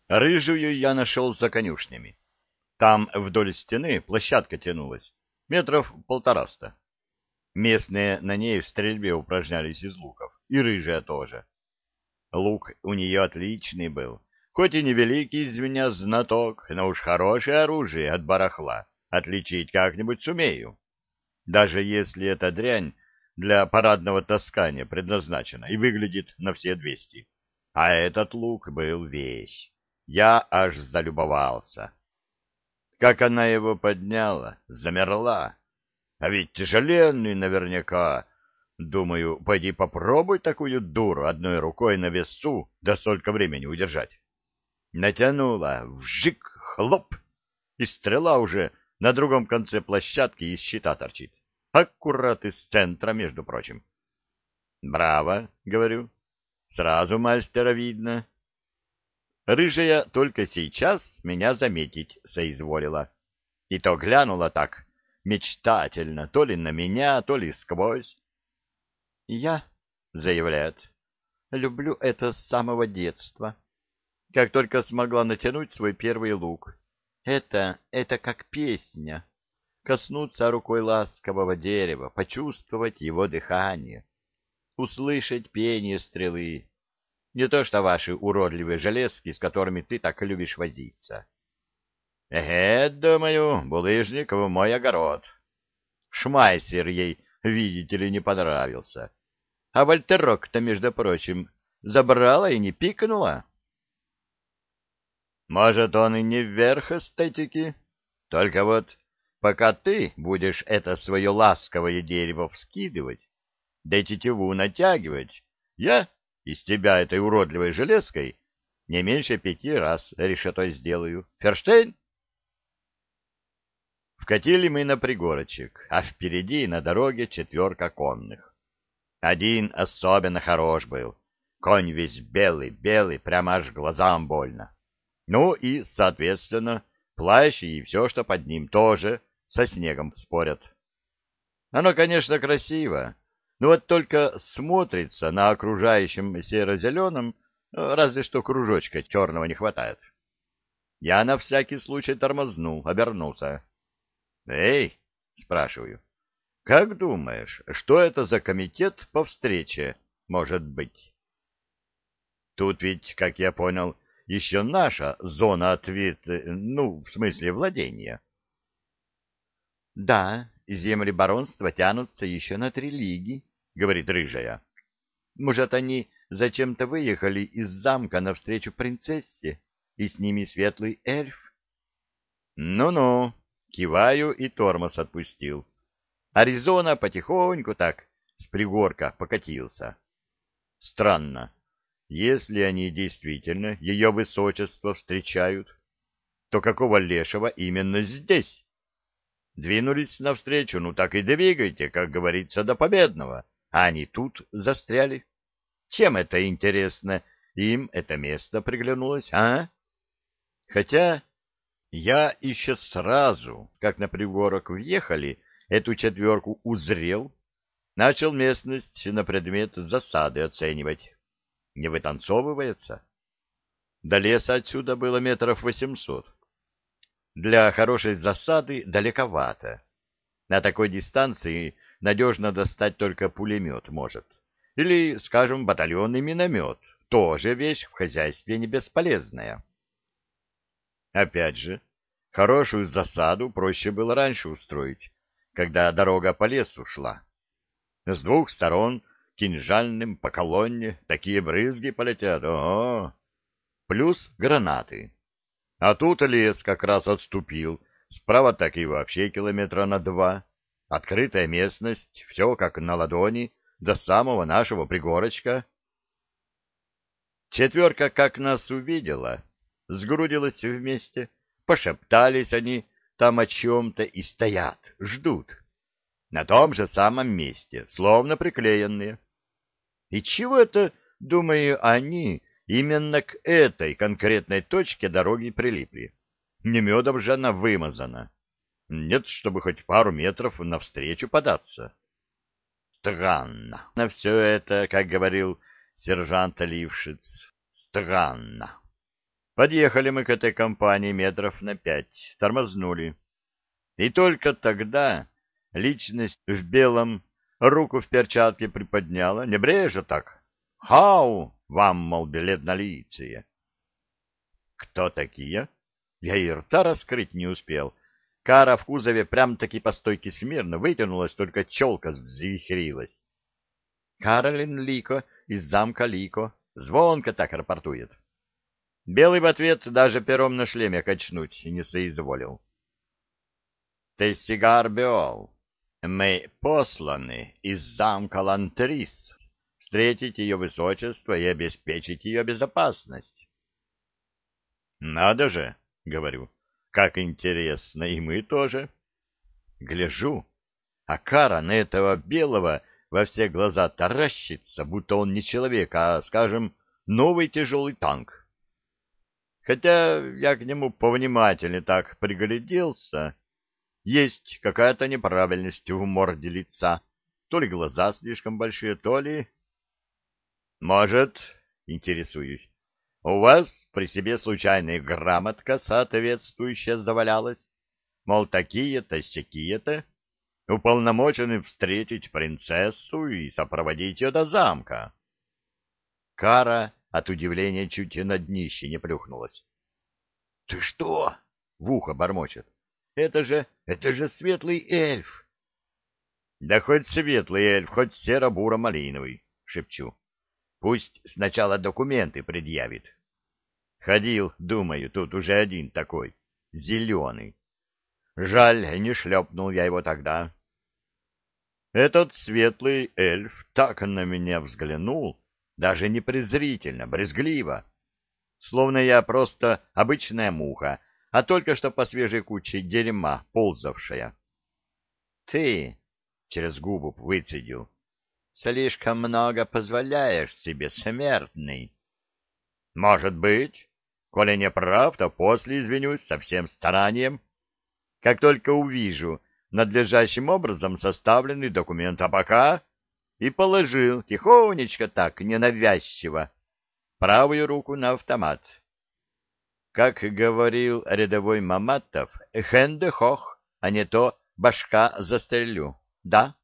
Рыжую я нашел за конюшнями. Там вдоль стены площадка тянулась, метров 150. Местные на ней в стрельбе упражнялись из луков, и рыжая тоже. Лук у нее отличный был, хоть и невеликий из меня знаток, но уж хорошее оружие от барахла отличить как-нибудь сумею. Даже если эта дрянь для парадного таскания предназначена и выглядит на все 200. А этот лук был вещь. Я аж залюбовался. Как она его подняла, замерла. А ведь тяжеленный наверняка. Думаю, пойди попробуй такую дуру одной рукой на весу, да столько времени удержать. Натянула, вжик, хлоп, и стрела уже на другом конце площадки из щита торчит. Аккурат из центра, между прочим. «Браво!» — говорю. «Сразу мастера видно». Рыжая только сейчас меня заметить соизволила. И то глянула так мечтательно, то ли на меня, то ли сквозь. «Я», — заявляет, — «люблю это с самого детства. Как только смогла натянуть свой первый лук. Это как песня. Коснуться рукой ласкового дерева, почувствовать его дыхание, услышать пение стрелы. Не то что ваши уродливые железки, с которыми ты так любишь возиться. Думаю, булыжник в мой огород. Шмайсер ей, видите ли, не понравился. А вольтерок-то, между прочим, забрала и не пикнула. Может, он и не вверх эстетики, только вот пока ты будешь это свое ласковое дерево вскидывать, да и тетиву натягивать, я из тебя этой уродливой железкой не меньше 5 раз решетой сделаю. Ферштейн? Вкатили мы на пригорочек, а впереди на дороге 4 конных. Один особенно хорош был. Конь весь белый, прямо аж глазам больно. Ну и, соответственно, плащ и все, что под ним, тоже со снегом спорят. Оно, конечно, красиво, но вот только смотрится на окружающем серо-зеленом, разве что кружочка черного не хватает. Я на всякий случай тормознул, обернулся. «Эй!» — спрашиваю. «Как думаешь, что это за комитет по встрече может быть?» Тут ведь, как я понял, еще наша зона ответа, ну, в смысле владения. — Да, земли баронства тянутся еще на 3 лиги, — говорит рыжая. — Может, они зачем-то выехали из замка навстречу принцессе, и с ними светлый эльф? Ну-ну, киваю и тормоз отпустил. Аризона потихоньку так с пригорка покатился. Странно. Если они действительно ее высочество встречают, то какого лешего именно здесь? Двинулись навстречу, ну так и двигайте, как говорится, до победного, а они тут застряли. Чем это, интересно, им это место приглянулось, а? Хотя я еще сразу, как на пригорок въехали, эту 4 узрел, начал местность на предмет засады оценивать. Не вытанцовывается. До леса отсюда было метров 800. Для хорошей засады далековато. На такой дистанции надежно достать только пулемет может. Или, скажем, батальонный миномет. Тоже вещь в хозяйстве не бесполезная. Опять же, хорошую засаду проще было раньше устроить, когда дорога по лесу шла. С 2 сторон кинжальным по колонне такие брызги полетят. О, плюс гранаты. А тут лес как раз отступил. Справа так и вообще километра на 2. Открытая местность, все как на ладони, до самого нашего пригорочка. 4 как нас увидела, сгрудилась вместе, пошептались они там о чем-то и стоят, ждут. На том же самом месте, словно приклеенные. И чего это, думаю, они именно к этой конкретной точке дороги прилипли? Не медом же она вымазана. Нет, чтобы хоть пару метров навстречу податься. Странно. На все это, как говорил сержант Лившиц, странно. Подъехали мы к этой компании метров на 5, тормознули. И только тогда личность в белом руку в перчатке приподняла, небрежно так. «Хау! Вам, мол, билет на лице!» Кто такие? Я и рта раскрыть не успел. Кара в кузове прям-таки по стойке смирно вытянулась, только челка взвихрилась. Каролин Лико из замка Лико звонко так рапортует. Белый в ответ даже пером на шлеме качнуть не соизволил. Тессигар Беол, мы посланы из замка Лантрис встретить ее высочество и обеспечить ее безопасность. Надо же, говорю, как интересно, и мы тоже. Гляжу, а Кара на этого белого во все глаза таращится, будто он не человек, а, скажем, новый тяжелый танк. Хотя я к нему повнимательнее так пригляделся, есть какая-то неправильность в морде лица, то ли глаза слишком большие, то ли... Может, интересуюсь, у вас при себе случайная грамотка соответствующая завалялась? Мол, такие-то, сякие-то, уполномочены встретить принцессу и сопроводить ее до замка. Кара от удивления чуть и на днище не плюхнулась. — Ты что? — в ухо бормочет. — Это же светлый эльф! — Да хоть светлый эльф, хоть серо-буро-малиновый, — шепчу. Пусть сначала документы предъявит. Ходил, думаю, тут уже один такой, зеленый. Жаль, не шлепнул я его тогда. Этот светлый эльф так на меня взглянул, даже не презрительно, брезгливо, словно я просто обычная муха, а только что по свежей куче дерьма ползавшая. — Ты, — через губу выцедил, — слишком много позволяешь себе, смертный. — Может быть. Коли не прав, то после извинюсь со всем старанием, как только увижу надлежащим образом составленный документ, а пока... И положил тихонечко так, ненавязчиво, правую руку на автомат. Как говорил рядовой Маматов, хэнде хох, а не то башка застрелю. Да?